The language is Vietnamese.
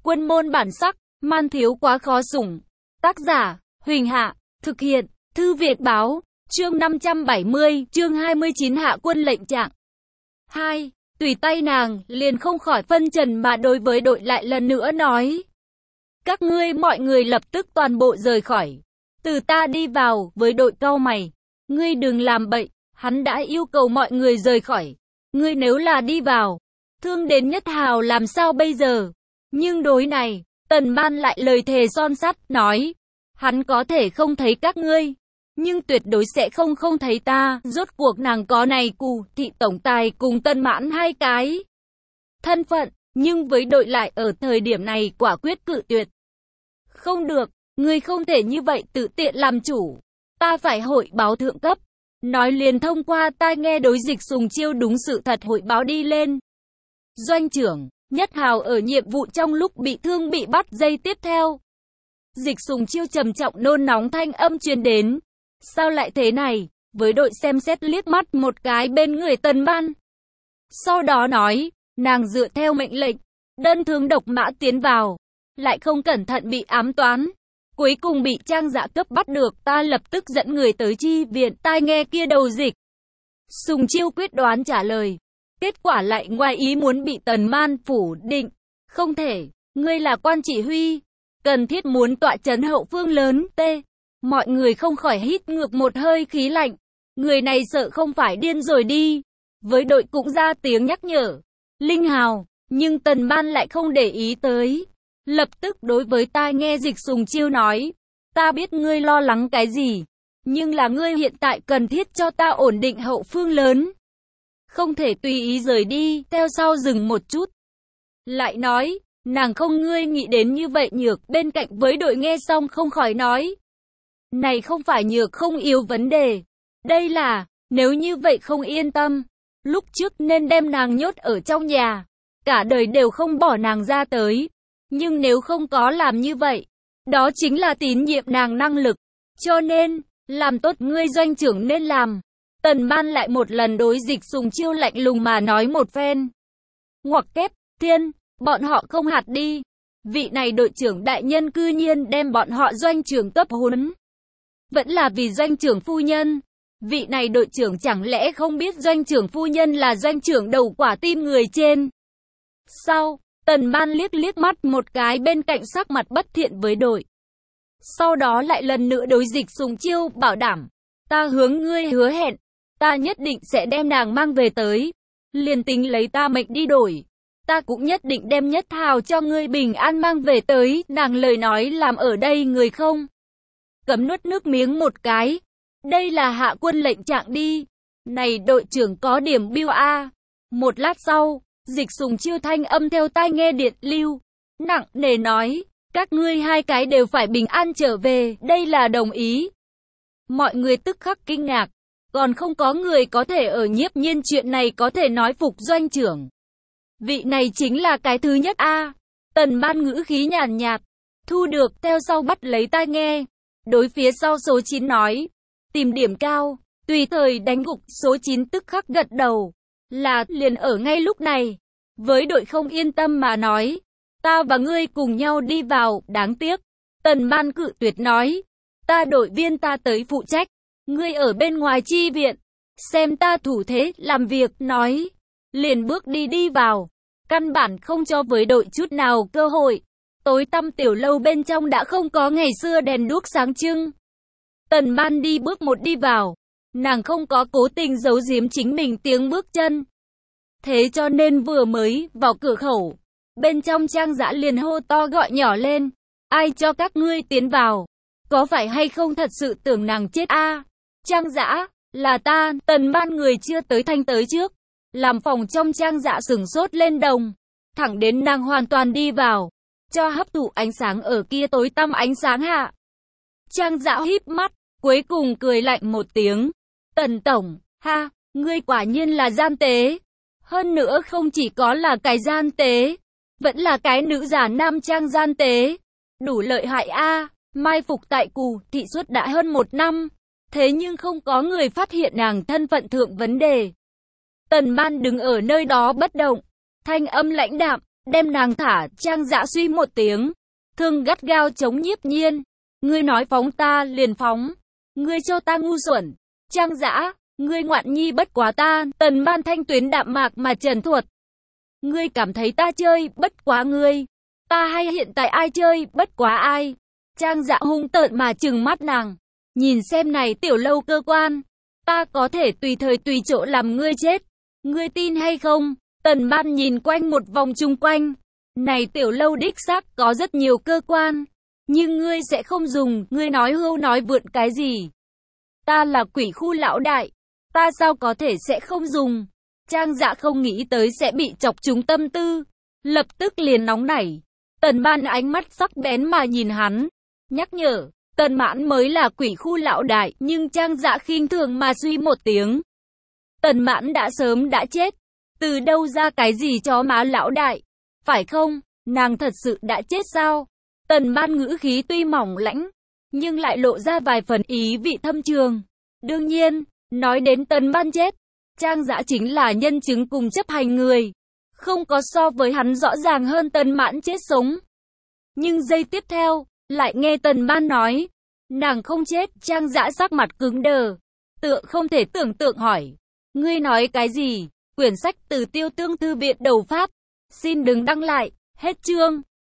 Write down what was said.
Quân môn bản sắc, man thiếu quá khó sủng. Tác giả, Huỳnh Hạ, thực hiện, Thư Việt Báo, chương 570, chương 29 hạ quân lệnh trạng. 2. Tùy tay nàng, liền không khỏi phân trần mà đối với đội lại lần nữa nói. Các ngươi mọi người lập tức toàn bộ rời khỏi. Từ ta đi vào, với đội cau mày. Ngươi đừng làm bậy, hắn đã yêu cầu mọi người rời khỏi. Ngươi nếu là đi vào, thương đến Nhất Hào làm sao bây giờ? Nhưng đối này, Tần Ban lại lời thề son sắt, nói. Hắn có thể không thấy các ngươi, nhưng tuyệt đối sẽ không thấy ta. Rốt cuộc nàng có này Cù thị tổng tài cùng Tân Mãn hai cái thân phận, nhưng với đội lại ở thời điểm này quả quyết cự tuyệt. Không được, ngươi không thể như vậy tự tiện làm chủ. Ta phải hội báo thượng cấp. Nói liền thông qua tai nghe đối Dịch Sùng Chiêu đúng sự thật hội báo đi lên. Doanh trưởng, Nhất Hào ở nhiệm vụ trong lúc bị thương bị bắt giây tiếp theo. Dịch Sùng Chiêu trầm trọng nôn nóng thanh âm truyền đến. Sao lại thế này? Với đội xem xét liếc mắt một cái bên người Tần Ban. Sau đó nói, nàng dựa theo mệnh lệnh, đơn thương độc mã tiến vào, lại không cẩn thận bị ám toán. Cuối cùng bị Trang Dạ cấp bắt được, ta lập tức dẫn người tới chi viện. Tai nghe kia đầu Dịch Sùng Chiêu quyết đoán trả lời. Kết quả lại ngoài ý muốn bị Tần Man phủ định. Không thể, ngươi là quan chỉ huy, cần thiết muốn tọa trấn hậu phương lớn. Mọi người không khỏi hít ngược một hơi khí lạnh. Người này sợ không phải điên rồi đi. Với đội cũng ra tiếng nhắc nhở. Linh Hào, nhưng Tần Ban lại không để ý tới. Lập tức đối với tai nghe Dịch Sùng Chiêu nói. Ta biết ngươi lo lắng cái gì, nhưng là ngươi hiện tại cần thiết cho ta ổn định hậu phương lớn. Không thể tùy ý rời đi. Theo sau dừng một chút, lại nói, nàng không ngươi nghĩ đến như vậy nhược. Bên cạnh với đội nghe xong không khỏi nói. Này không phải nhược không yếu vấn đề. Đây là, nếu như vậy không yên tâm. Lúc trước nên đem nàng nhốt ở trong nhà. Cả đời đều không bỏ nàng ra tới. Nhưng nếu không có làm như vậy, đó chính là tín nhiệm nàng năng lực. Cho nên, làm tốt ngươi doanh trưởng nên làm. Tần Ban lại một lần đối Dịch Sùng Chiêu lạnh lùng mà nói một phen. Ngoặc kép, thiên, bọn họ không hạt đi. Vị này đội trưởng đại nhân cư nhiên đem bọn họ doanh trưởng cấp huấn. Vẫn là vì doanh trưởng phu nhân. Vị này đội trưởng chẳng lẽ không biết doanh trưởng phu nhân là doanh trưởng đầu quả tim người trên. Sau, Tần Ban liếc mắt một cái bên cạnh sắc mặt bất thiện với đội. Sau đó lại lần nữa đối Dịch Sùng Chiêu bảo đảm. Ta hướng ngươi hứa hẹn, ta nhất định sẽ đem nàng mang về tới. Liền tính lấy ta mệnh đi đổi, ta cũng nhất định đem Nhất Hào cho ngươi bình an mang về tới. Nàng lời nói làm ở đây người không cấm nuốt nước miếng một cái. Đây là hạ quân lệnh trạng đi. Này đội trưởng có điểm biêu a. Một lát sau, Dịch Sùng Chiêu thanh âm theo tai nghe điện lưu nặng nề nói. Các ngươi hai cái đều phải bình an trở về. Đây là đồng ý. Mọi người tức khắc kinh ngạc. Còn không có người có thể ở Nhiếp Nhiên chuyện này có thể nói phục doanh trưởng. Vị này chính là cái thứ nhất a. Tần Ban ngữ khí nhàn nhạt. Thu được. Theo sau bắt lấy tai nghe. Đối phía sau số 9 nói. Tìm điểm cao, tùy thời đánh gục. Số 9 tức khắc gật đầu. Là, liền ở ngay lúc này. Với đội không yên tâm mà nói. Ta và ngươi cùng nhau đi vào. Đáng tiếc, Tần Ban cự tuyệt nói. Ta đội viên ta tới phụ trách. Ngươi ở bên ngoài chi viện. Xem ta thủ thế, làm việc, nói. Liền bước đi vào. Căn bản không cho với đội chút nào cơ hội. Tối tăm tiểu lâu bên trong đã không có ngày xưa đèn đuốc sáng trưng. Tần Ban đi bước một đi vào. Nàng không có cố tình giấu giếm chính mình tiếng bước chân. Thế cho nên vừa mới vào cửa khẩu, bên trong Trang Dã liền hô to gọi nhỏ lên. Ai cho các ngươi tiến vào? Có phải hay không thật sự tưởng nàng chết a? Trang Dã, là ta. Tần Ban người chưa tới thanh tới trước. Làm phòng trong Trang Dã sửng sốt lên đồng. Thẳng đến nàng hoàn toàn đi vào, cho hấp thụ ánh sáng ở kia tối tăm ánh sáng hạ. Trang Dã híp mắt, cuối cùng cười lạnh một tiếng. Tần tổng, ha, ngươi quả nhiên là gian tế. Hơn nữa không chỉ có là cái gian tế, vẫn là cái nữ giả nam trang gian tế. Đủ lợi hại a. Mai phục tại Cù thị suốt đã hơn 1 năm. Thế nhưng không có người phát hiện nàng thân phận thượng vấn đề. Tần Ban đứng ở nơi đó bất động. Thanh âm lãnh đạm, đem nàng thả. Trang Dã suy một tiếng, thương gắt gao chống Nhiếp Nhiên. Ngươi nói phóng ta liền phóng, ngươi cho ta ngu xuẩn. Trang Dã, ngươi ngoạn nhi bất quá ta. Tần Ban thanh tuyến đạm mạc mà trần thuật. Ngươi cảm thấy ta chơi bất quá ngươi, ta hay hiện tại ai chơi bất quá ai. Trang Dã hung tợn mà trừng mắt nàng. Nhìn xem này Tiểu Lâu cơ quan, ta có thể tùy thời tùy chỗ làm ngươi chết. Ngươi tin hay không? Tần Ban nhìn quanh một vòng chung quanh. Này Tiểu Lâu đích xác có rất nhiều cơ quan, nhưng ngươi sẽ không dùng. Ngươi nói hưu nói vượn cái gì? Ta là quỷ khu lão đại, ta sao có thể sẽ không dùng? Trang Dã không nghĩ tới sẽ bị chọc trúng tâm tư, lập tức liền nóng nảy. Tần Ban ánh mắt sắc bén mà nhìn hắn, nhắc nhở, Tần Mãn mới là quỷ khu lão đại. Nhưng Trang Dã khinh thường mà suy một tiếng. Tần Mãn đã sớm đã chết, từ đâu ra cái gì chó má lão đại, phải không? Nàng thật sự đã chết sao? Tần Ban ngữ khí tuy mỏng lãnh, nhưng lại lộ ra vài phần ý vị thâm trường. Đương nhiên, nói đến Tần Ban chết, Trang Dã chính là nhân chứng cùng chấp hành người. Không có so với hắn rõ ràng hơn Tần Mãn chết sống. Nhưng giây tiếp theo, lại nghe Tần Ban nói, nàng không chết. Trang Dã sắc mặt cứng đờ, tựa không thể tưởng tượng hỏi, ngươi nói cái gì? Quyển sách từ Tiêu Tương Thư viện đầu Pháp. Xin đừng đăng lại. Hết chương.